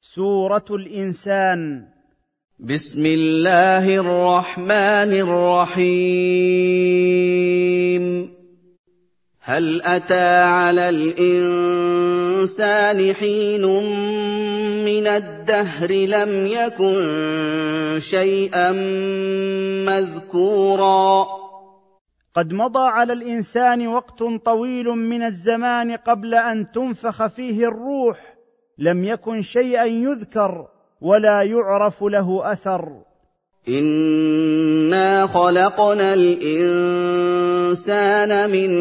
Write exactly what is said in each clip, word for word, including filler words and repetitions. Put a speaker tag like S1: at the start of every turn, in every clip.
S1: سورة الإنسان.
S2: بسم الله الرحمن الرحيم. هل أتى على الإنسان حين من الدهر لم يكن شيئا مذكورا
S1: قد مضى على الإنسان وقت طويل من الزمان قبل أن تنفخ فيه الروح، لم يكن شيئا يذكر ولا يعرف له أثر.
S2: إنا خلقنا الإنسان من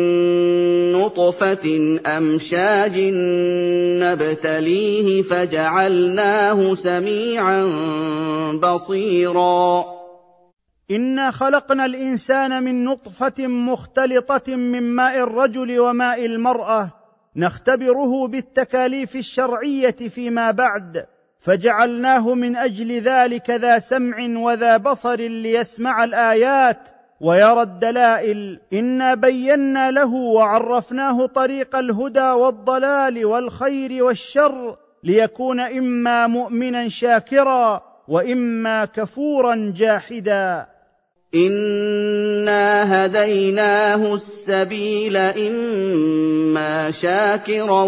S2: نطفة أمشاج نبتليه فجعلناه سميعا بصيرا.
S1: إنا خلقنا الإنسان من نطفة مختلطة من ماء الرجل وماء المرأة نختبره بالتكاليف الشرعية فيما بعد، فجعلناه من أجل ذلك ذا سمع وذا بصر ليسمع الآيات ويرى الدلائل. إنا بينا له وعرفناه طريق الهدى والضلال والخير والشر ليكون إما مؤمنا شاكرا وإما كفورا جاحدا.
S2: إنا هديناه السبيل إما شاكرا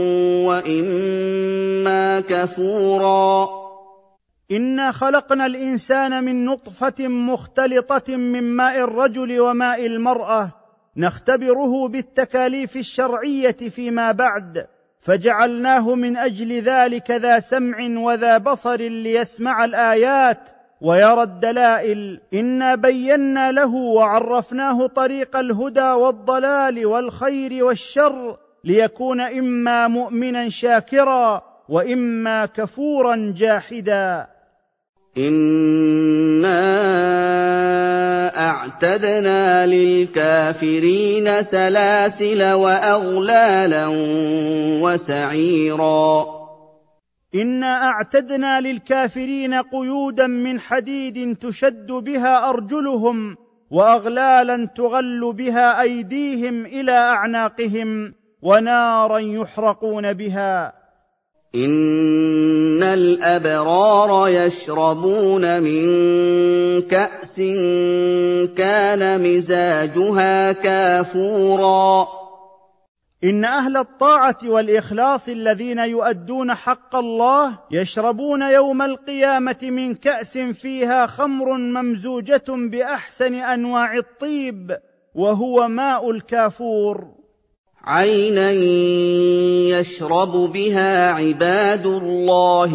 S2: وإما كفورا.
S1: إنا خلقنا الإنسان من نطفة مختلطة من ماء الرجل وماء المرأة نختبره بالتكاليف الشرعية فيما بعد، فجعلناه من أجل ذلك ذا سمع وذا بصر ليسمع الآيات ويرى الدلائل. إنا بينا له وعرفناه طريق الهدى والضلال والخير والشر ليكون إما مؤمنا شاكرا وإما كفورا جاحدا.
S2: إنا أعتدنا للكافرين سلاسل وأغلالا وسعيرا.
S1: إنا أعتدنا للكافرين قيودا من حديد تشد بها أرجلهم وأغلالا تغل بها أيديهم إلى أعناقهم ونارا يحرقون بها.
S2: إن الأبرار يشربون من كأس كان مزاجها كافورا.
S1: إن أهل الطاعة والإخلاص الذين يؤدون حق الله يشربون يوم القيامة من كأس فيها خمر ممزوجة بأحسن أنواع الطيب وهو ماء الكافور.
S2: عينا يشرب بها عباد الله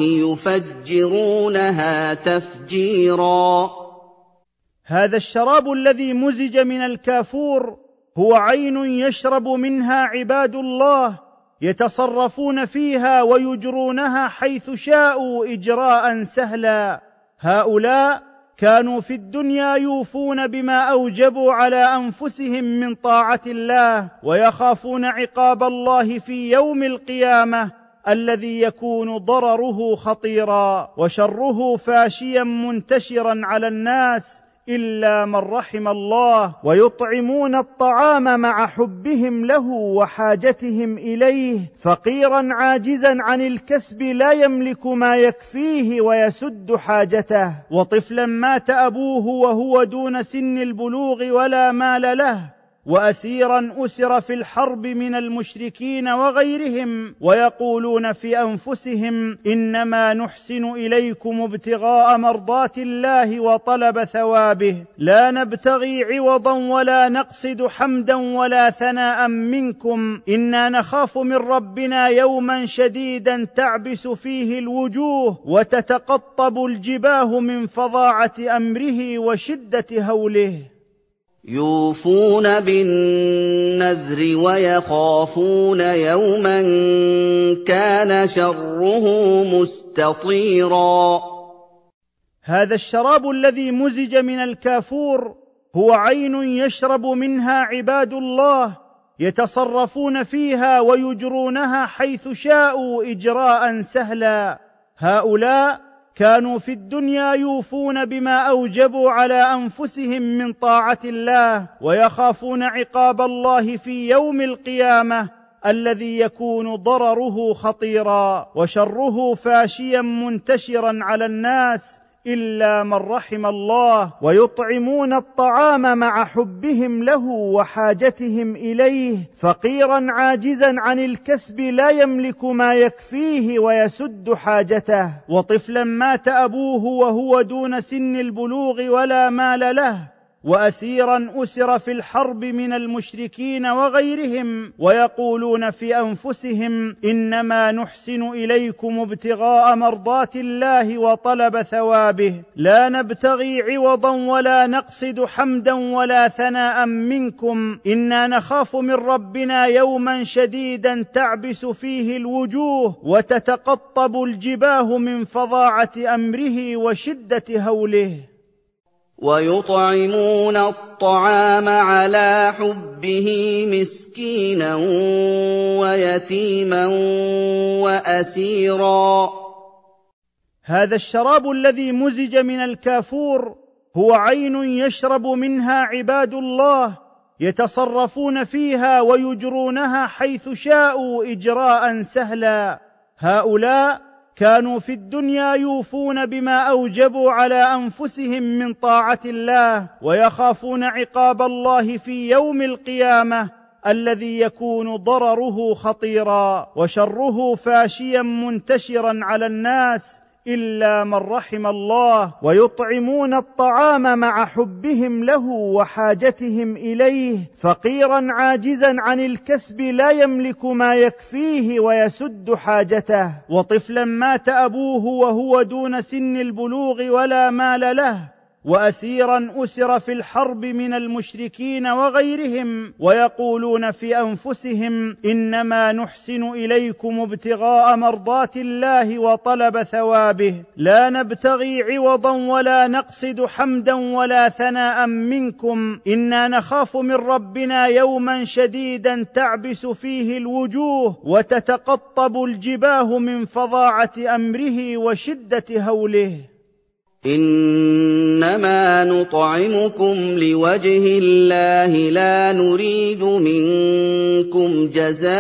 S2: يفجرونها تفجيرا.
S1: هذا الشراب الذي مزج من الكافور هو عين يشرب منها عباد الله يتصرفون فيها ويجرونها حيث شاءوا إجراء سهلا. هؤلاء كانوا في الدنيا يوفون بما أوجبوا على أنفسهم من طاعة الله ويخافون عقاب الله في يوم القيامة الذي يكون ضرره خطيرا وشره فاشيا منتشرا على الناس إلا من رحم الله، ويطعمون الطعام مع حبهم له وحاجتهم إليه، فقيرا عاجزا عن الكسب لا يملك ما يكفيه ويسد حاجته، وطفلا مات أبوه وهو دون سن البلوغ ولا مال له، وأسيرا أسر في الحرب من المشركين وغيرهم ويقولون في أنفسهم إنما نحسن إليكم ابتغاء مرضات الله وطلب ثوابه لا نبتغي عوضا ولا نقصد حمدا ولا ثناء منكم إنا نخاف من ربنا يوما شديدا تعبس فيه الوجوه وتتقطب الجباه من فظاعة أمره وشدة هوله.
S2: يوفون بالنذر ويخافون يوما كان شره مستطيرا.
S1: هذا الشراب الذي مزج من الكافور هو عين يشرب منها عباد الله يتصرفون فيها ويجرونها حيث شاءوا إجراء سهلا. هؤلاء كانوا في الدنيا يوفون بما أوجبوا على أنفسهم من طاعة الله ويخافون عقاب الله في يوم القيامة الذي يكون ضرره خطيرا وشره فاشيا منتشرا على الناس إلا من رحم الله، ويطعمون الطعام مع حبهم له وحاجتهم إليه، فقيرا عاجزا عن الكسب لا يملك ما يكفيه ويسد حاجته، وطفلا مات أبوه وهو دون سن البلوغ ولا مال له، وأسيرا أسر في الحرب من المشركين وغيرهم، ويقولون في أنفسهم إنما نحسن إليكم ابتغاء مرضات الله وطلب ثوابه، لا نبتغي عوضا ولا نقصد حمدا ولا ثناء منكم، إنا نخاف من ربنا يوما شديدا تعبس فيه الوجوه وتتقطب الجباه من فظاعة أمره وشدة هوله.
S2: ويطعمون الطعام على حبه مسكينا ويتيما وأسيرا.
S1: هذا الشراب الذي مزج من الكافور هو عين يشرب منها عباد الله يتصرفون فيها ويجرونها حيث شاءوا إجراء سهلا. هؤلاء كانوا في الدنيا يوفون بما أوجبوا على أنفسهم من طاعة الله، ويخافون عقاب الله في يوم القيامة الذي يكون ضرره خطيرا وشره فاشيا منتشرا على الناس إلا من رحم الله، ويطعمون الطعام مع حبهم له وحاجتهم إليه، فقيرا عاجزا عن الكسب لا يملك ما يكفيه ويسد حاجته، وطفلا مات أبوه وهو دون سن البلوغ ولا مال له، وأسيرا أسر في الحرب من المشركين وغيرهم، ويقولون في أنفسهم إنما نحسن إليكم ابتغاء مرضات الله وطلب ثوابه، لا نبتغي عوضا ولا نقصد حمدا ولا ثناء منكم، إنا نخاف من ربنا يوما شديدا تعبس فيه الوجوه وتتقطب الجباه من فظاعة أمره وشدة هوله.
S2: إنما نطعمكم لوجه الله لا نريد منكم جزاء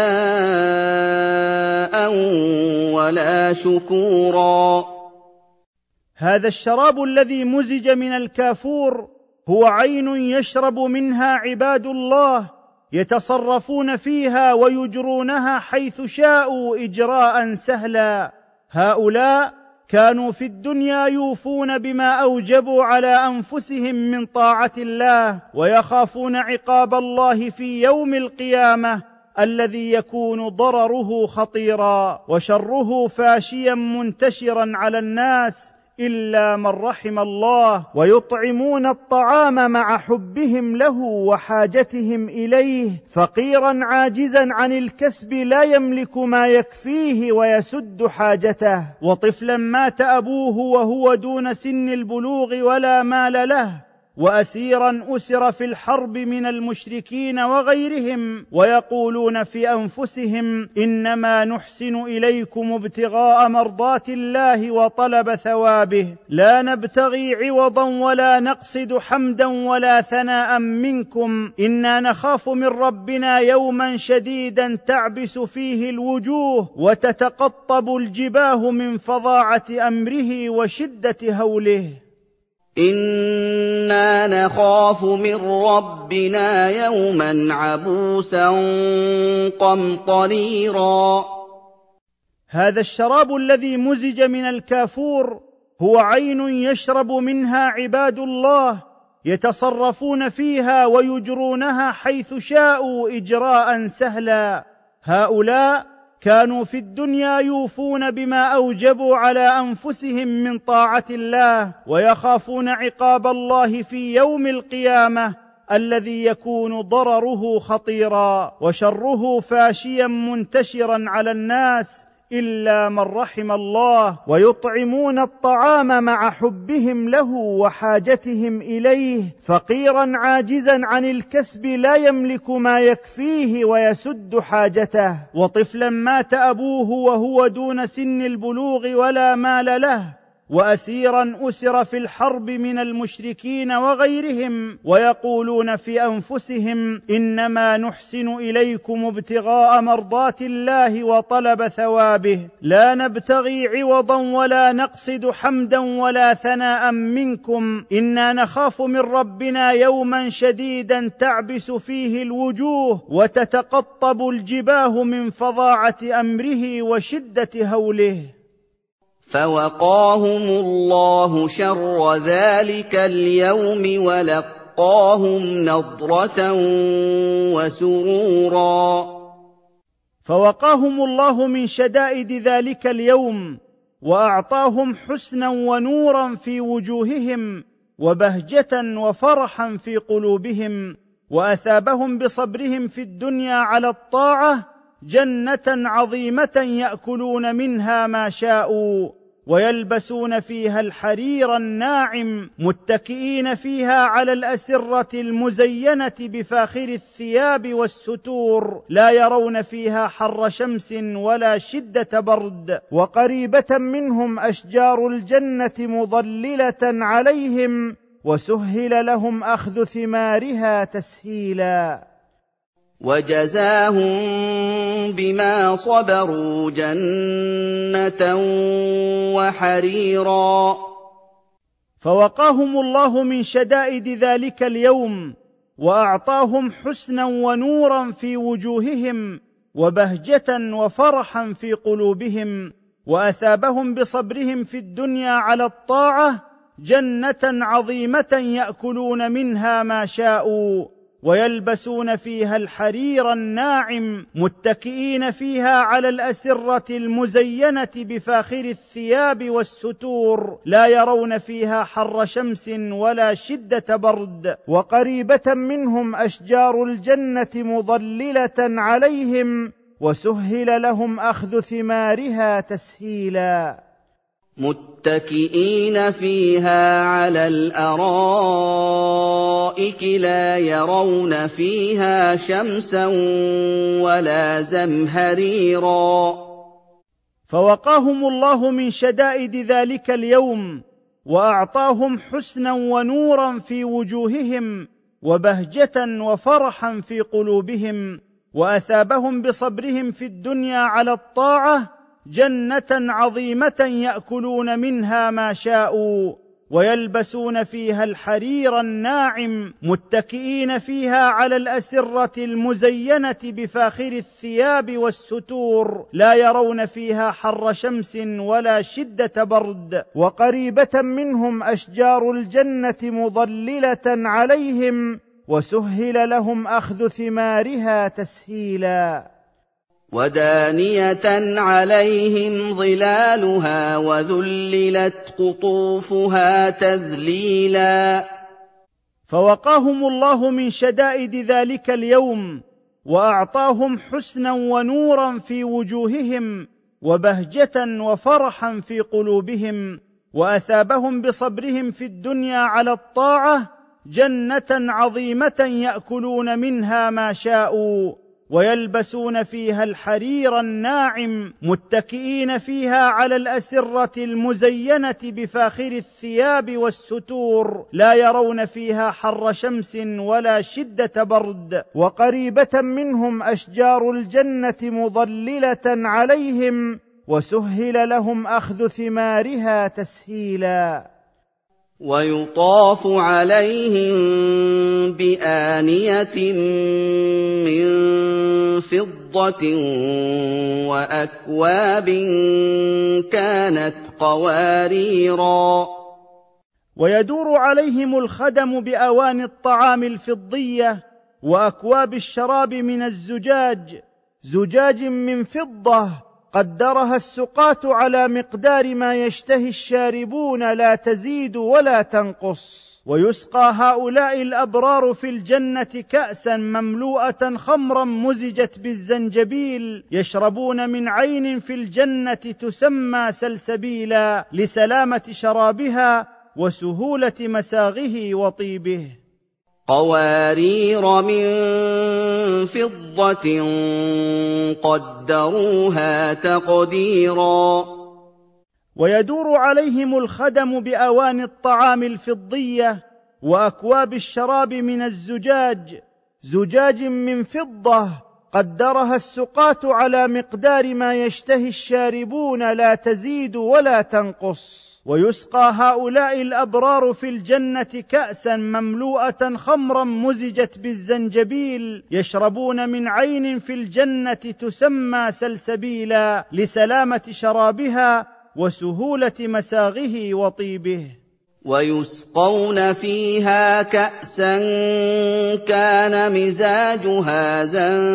S2: ولا شكورا.
S1: هذا الشراب الذي مزج من الكافور هو عين يشرب منها عباد الله يتصرفون فيها ويجرونها حيث شاءوا إجراء سهلا. هؤلاء كانوا في الدنيا يوفون بما أوجبوا على أنفسهم من طاعة الله، ويخافون عقاب الله في يوم القيامة الذي يكون ضرره خطيرا وشره فاشيا منتشرا على الناس إلا من رحم الله، ويطعمون الطعام مع حبهم له وحاجتهم إليه، فقيرا عاجزا عن الكسب لا يملك ما يكفيه ويسد حاجته، وطفلا مات أبوه وهو دون سن البلوغ ولا مال له، وأسيرا أسر في الحرب من المشركين وغيرهم، ويقولون في أنفسهم إنما نحسن إليكم ابتغاء مرضات الله وطلب ثوابه، لا نبتغي عوضا ولا نقصد حمدا ولا ثناء منكم، إنا نخاف من ربنا يوما شديدا تعبس فيه الوجوه وتتقطب الجباه من فظاعة أمره وشدة هوله.
S2: إنا نخاف من ربنا يوما عبوسا قمطريرا.
S1: هذا الشراب الذي مزج من الكافور هو عين يشرب منها عباد الله يتصرفون فيها ويجرونها حيث شاءوا إجراء سهلا. هؤلاء كانوا في الدنيا يوفون بما أوجبوا على أنفسهم من طاعة الله، ويخافون عقاب الله في يوم القيامة الذي يكون ضرره خطيرا وشره فاشيا منتشرا على الناس إلا من رحم الله، ويطعمون الطعام مع حبهم له وحاجتهم إليه، فقيرا عاجزا عن الكسب لا يملك ما يكفيه ويسد حاجته، وطفلا مات أبوه وهو دون سن البلوغ ولا مال له، وأسيرا أسر في الحرب من المشركين وغيرهم، ويقولون في أنفسهم إنما نحسن إليكم ابتغاء مرضات الله وطلب ثوابه، لا نبتغي عوضا ولا نقصد حمدا ولا ثناء منكم، إنا نخاف من ربنا يوما شديدا تعبس فيه الوجوه وتتقطب الجباه من فظاعة أمره وشدة هوله.
S2: فوقاهم الله شر ذلك اليوم ولقاهم نضرة وسرورا.
S1: فوقاهم الله من شدائد ذلك اليوم، وأعطاهم حسنا ونورا في وجوههم، وبهجة وفرحا في قلوبهم، وأثابهم بصبرهم في الدنيا على الطاعة جنة عظيمة يأكلون منها ما شاءوا، ويلبسون فيها الحرير الناعم، متكئين فيها على الأسرة المزينة بفاخر الثياب والستور، لا يرون فيها حر شمس ولا شدة برد، وقريبة منهم أشجار الجنة مضللة عليهم، وسهل لهم أخذ ثمارها تسهيلا.
S2: وجزاهم بما صبروا جنة وحريرا.
S1: فوقاهم الله من شدائد ذلك اليوم، وأعطاهم حسنا ونورا في وجوههم، وبهجة وفرحا في قلوبهم، وأثابهم بصبرهم في الدنيا على الطاعة جنة عظيمة يأكلون منها ما شاءوا، ويلبسون فيها الحرير الناعم، متكئين فيها على الأسرة المزينة بفاخر الثياب والستور، لا يرون فيها حر شمس ولا شدة برد، وقريبة منهم أشجار الجنة مضللة عليهم، وسهل لهم أخذ ثمارها تسهيلا.
S2: متكئين فيها على الأرائك لا يرون فيها شمسا ولا زمهريرا.
S1: فوقاهم الله من شدائد ذلك اليوم، وأعطاهم حسنا ونورا في وجوههم، وبهجة وفرحا في قلوبهم، وأثابهم بصبرهم في الدنيا على الطاعة جنة عظيمة يأكلون منها ما شاءوا، ويلبسون فيها الحرير الناعم، متكئين فيها على الأسرة المزينة بفاخر الثياب والستور، لا يرون فيها حر شمس ولا شدة برد، وقريبة منهم أشجار الجنة مضللة عليهم، وسهل لهم أخذ ثمارها تسهيلا.
S2: ودانية عليهم ظلالها وذللت قطوفها تذليلا.
S1: فوقاهم الله من شدائد ذلك اليوم، وأعطاهم حسنا ونورا في وجوههم، وبهجة وفرحا في قلوبهم، وأثابهم بصبرهم في الدنيا على الطاعة جنة عظيمة يأكلون منها ما شاءوا، ويلبسون فيها الحرير الناعم، متكئين فيها على الأسرة المزينة بفاخر الثياب والستور، لا يرون فيها حر شمس ولا شدة برد، وقريبة منهم أشجار الجنة مضللة عليهم، وسهل لهم أخذ ثمارها تسهيلا.
S2: ويطاف عليهم بآنية من فضة وأكواب كانت قواريرا.
S1: ويدور عليهم الخدم بأواني الطعام الفضية، وأكواب الشراب من الزجاج، زجاج من فضة قدرها السقاة على مقدار ما يشتهي الشاربون لا تزيد ولا تنقص. ويسقى هؤلاء الأبرار في الجنة كأسا مملوءة خمرا مزجت بالزنجبيل، يشربون من عين في الجنة تسمى سلسبيلا، لسلامة شرابها وسهولة مساغه وطيبه.
S2: قوارير من فضة قدروها تقديرا.
S1: ويدور عليهم الخدم بأواني الطعام الفضية وأكواب الشراب من الزجاج، زجاج من فضة قدرها السقاة على مقدار ما يشتهي الشاربون لا تزيد ولا تنقص. ويسقى هؤلاء الأبرار في الجنة كأسا مملوءة خمرا مزجت بالزنجبيل، يشربون من عين في الجنة تسمى سلسبيلا لسلامة شرابها وسهولة مساغه وطيبه.
S2: ويسقون فيها كأسا كان مزاجها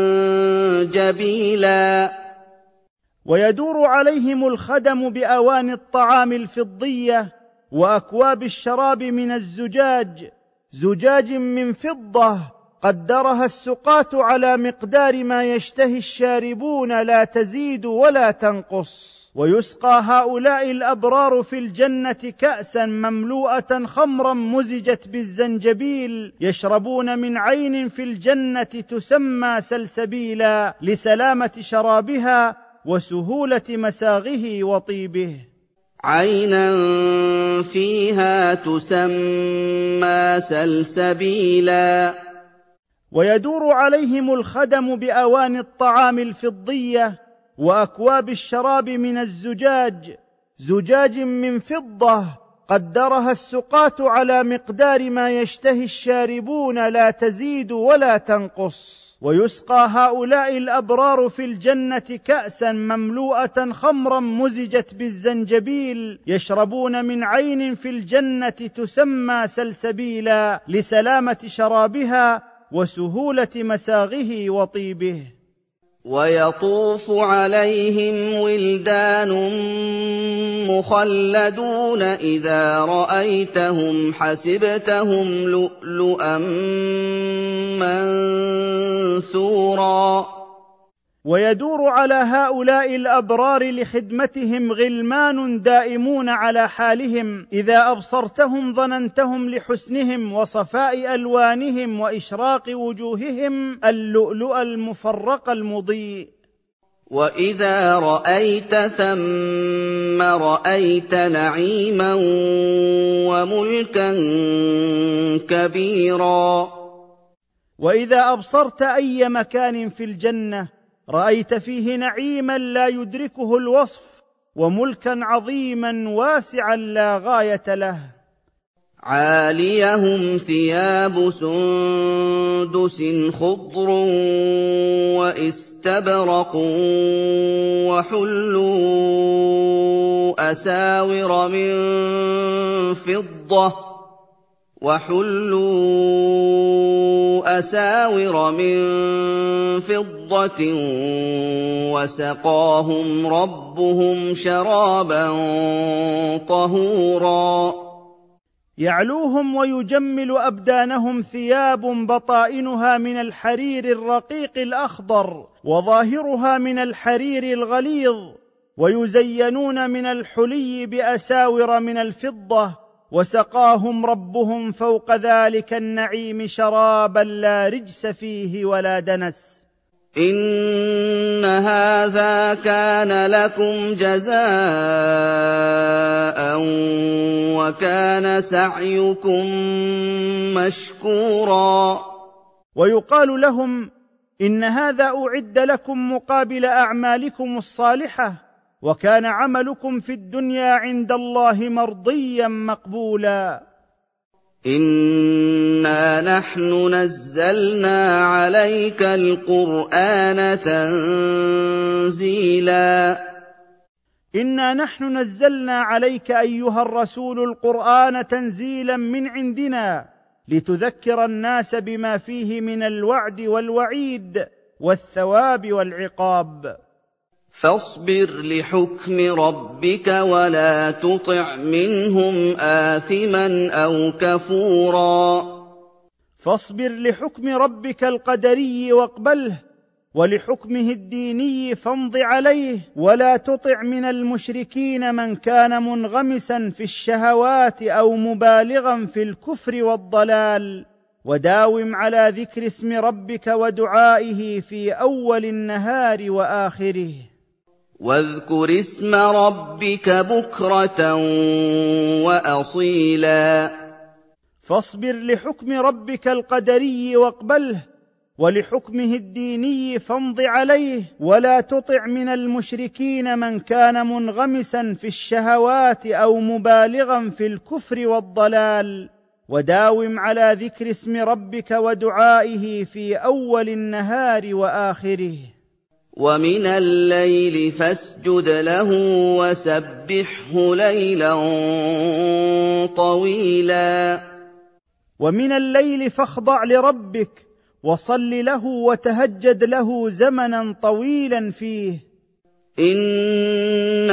S2: زنجبيلا.
S1: ويدور عليهم الخدم بأواني الطعام الفضية وأكواب الشراب من الزجاج، زجاج من فضة قدرها السقاة على مقدار ما يشتهي الشاربون لا تزيد ولا تنقص. ويسقى هؤلاء الأبرار في الجنة كأسا مملوءة خمرا مزجت بالزنجبيل، يشربون من عين في الجنة تسمى سلسبيلا لسلامة شرابها وسهولة مساغه وطيبه.
S2: عينا فيها تسمى سلسبيلا.
S1: ويدور عليهم الخدم بأواني الطعام الفضية وأكواب الشراب من الزجاج، زجاج من فضة قدرها السقاة على مقدار ما يشتهي الشاربون لا تزيد ولا تنقص. ويسقى هؤلاء الأبرار في الجنة كأسا مملوءة خمرا مزجت بالزنجبيل، يشربون من عين في الجنة تسمى سلسبيلا لسلامة شرابها وسهولة مساغه وطيبه.
S2: ويطوف عليهم ولدان مخلدون إذا رأيتهم حسبتهم لؤلؤا منثورا.
S1: ويدور على هؤلاء الأبرار لخدمتهم غلمان دائمون على حالهم، إذا أبصرتهم ظننتهم لحسنهم وصفاء ألوانهم وإشراق وجوههم اللؤلؤ المفرق المضيء.
S2: وإذا رأيت ثم رأيت نعيما وملكا كبيرا.
S1: وإذا أبصرت أي مكان في الجنة رأيت فيه نعيما لا يدركه الوصف وملكا عظيما واسعا لا غاية له.
S2: عاليهم ثياب سندس خضر واستبرق وحلوا أساور من فضة وحلوا أساور من فضة وسقاهم ربهم شرابا طهورا.
S1: يعلوهم ويجمل أبدانهم ثياب بطائنها من الحرير الرقيق الأخضر وظاهرها من الحرير الغليظ، ويزينون من الحلي بأساور من الفضة، وسقاهم ربهم فوق ذلك النعيم شرابا لا رجس فيه ولا دنس.
S2: إن هذا كان لكم جزاء وكان سعيكم مشكورا.
S1: ويقال لهم إن هذا أعد لكم مقابل أعمالكم الصالحة، وكان عملكم في الدنيا عند الله مرضيا مقبولا.
S2: إنا نحن نزلنا عليك القرآن تنزيلا.
S1: إنا نحن نزلنا عليك أيها الرسول القرآن تنزيلا من عندنا لتذكر الناس بما فيه من الوعد والوعيد والثواب والعقاب.
S2: فاصبر لحكم ربك ولا تطع منهم آثما أو كفورا.
S1: فاصبر لحكم ربك القدري واقبله، ولحكمه الديني فامض عليه، ولا تطع من المشركين من كان منغمسا في الشهوات أو مبالغا في الكفر والضلال، وداوم على ذكر اسم ربك ودعائه في أول النهار وآخره.
S2: واذكر اسم ربك بكرة وأصيلا
S1: فاصبر لحكم ربك القدري واقبله، ولحكمه الديني فامض عليه، ولا تطع من المشركين من كان منغمسا في الشهوات أو مبالغا في الكفر والضلال، وداوم على ذكر اسم ربك ودعائه في أول النهار وآخره.
S2: ومن الليل فاسجد له وسبحه ليلا طويلا
S1: ومن الليل فاخضع لربك وصل له وتهجد له زمنا طويلا فيه.
S2: إن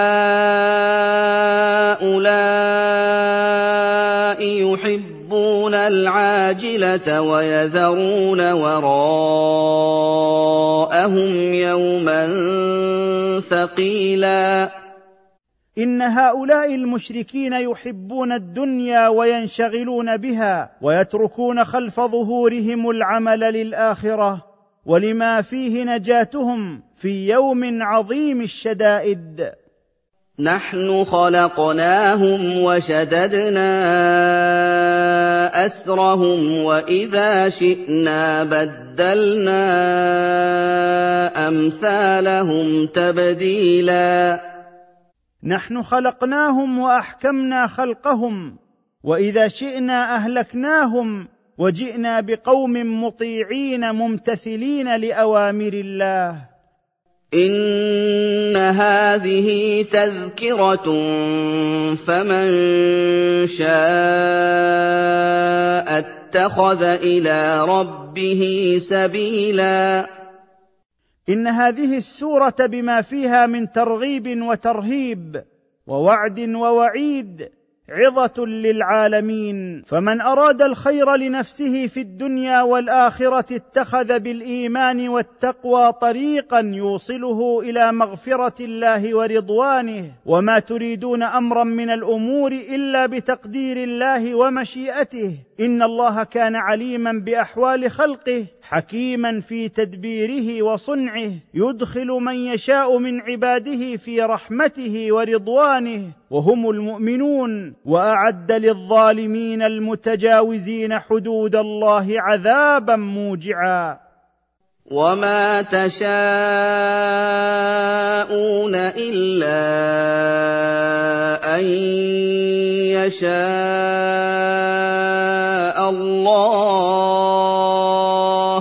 S2: هؤلاء يحبون العاجلة ويذرون وراءهم يوما ثقيلا
S1: إن هؤلاء المشركين يحبون الدنيا وينشغلون بها، ويتركون خلف ظهورهم العمل للآخرة ولما فيه نجاتهم في يوم عظيم الشدائد.
S2: نحن خلقناهم وشددنا أسرهم وإذا شئنا بدلنا أمثالهم تبديلا
S1: نحن خلقناهم وأحكمنا خلقهم، وإذا شئنا أهلكناهم وجئنا بقوم مطيعين ممتثلين لأوامر الله.
S2: إن هذه تذكرة فمن شاء اتخذ إلى ربه سبيلا
S1: إن هذه السورة بما فيها من ترغيب وترهيب ووعد ووعيد عظة للعالمين، فمن أراد الخير لنفسه في الدنيا والآخرة اتخذ بالإيمان والتقوى طريقا يوصله إلى مغفرة الله ورضوانه، وما تريدون أمرا من الأمور إلا بتقدير الله ومشيئته، إن الله كان عليما بأحوال خلقه حكيما في تدبيره وصنعه، يدخل من يشاء من عباده في رحمته ورضوانه وهم المؤمنون، وأعد للظالمين المتجاوزين حدود الله عذابا موجعا.
S2: وما تشاءون إلا أن يشاء الله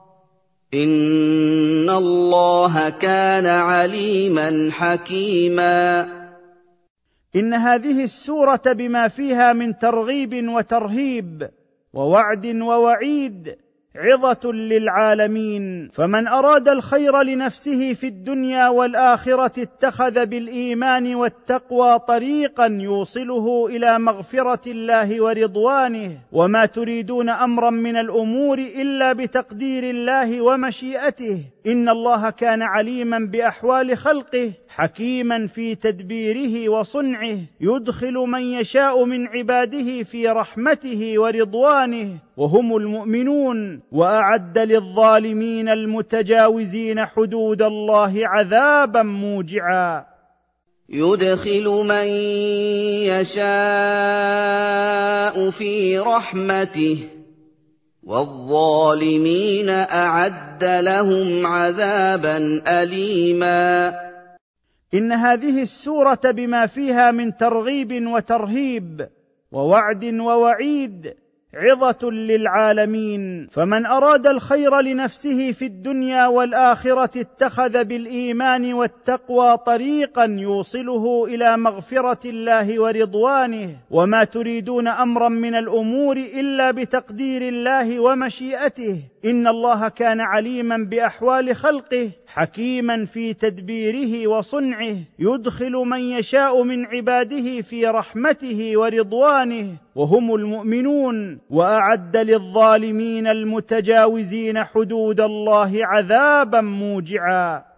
S2: إن الله كان عليما حكيما.
S1: إن هذه السورة بما فيها من ترغيب وترهيب ووعد ووعيد عظة للعالمين، فمن أراد الخير لنفسه في الدنيا والآخرة اتخذ بالإيمان والتقوى طريقا يوصله إلى مغفرة الله ورضوانه، وما تريدون أمرا من الأمور إلا بتقدير الله ومشيئته، إن الله كان عليما بأحوال خلقه حكيما في تدبيره وصنعه، يدخل من يشاء من عباده في رحمته ورضوانه وهم المؤمنون، وأعد للظالمين المتجاوزين حدود الله عذابا موجعا.
S2: يدخل من يشاء في رحمته والظالمين أعد لهم عذابا أليما.
S1: إن هذه السورة بما فيها من ترغيب وترهيب ووعد ووعيد عظة للعالمين، فمن أراد الخير لنفسه في الدنيا والآخرة اتخذ بالإيمان والتقوى طريقا يوصله إلى مغفرة الله ورضوانه، وما تريدون أمرا من الأمور إلا بتقدير الله ومشيئته، إن الله كان عليما بأحوال خلقه حكيما في تدبيره وصنعه، يدخل من يشاء من عباده في رحمته ورضوانه وهم المؤمنون، وأعد للظالمين المتجاوزين حدود الله عذابا موجعا.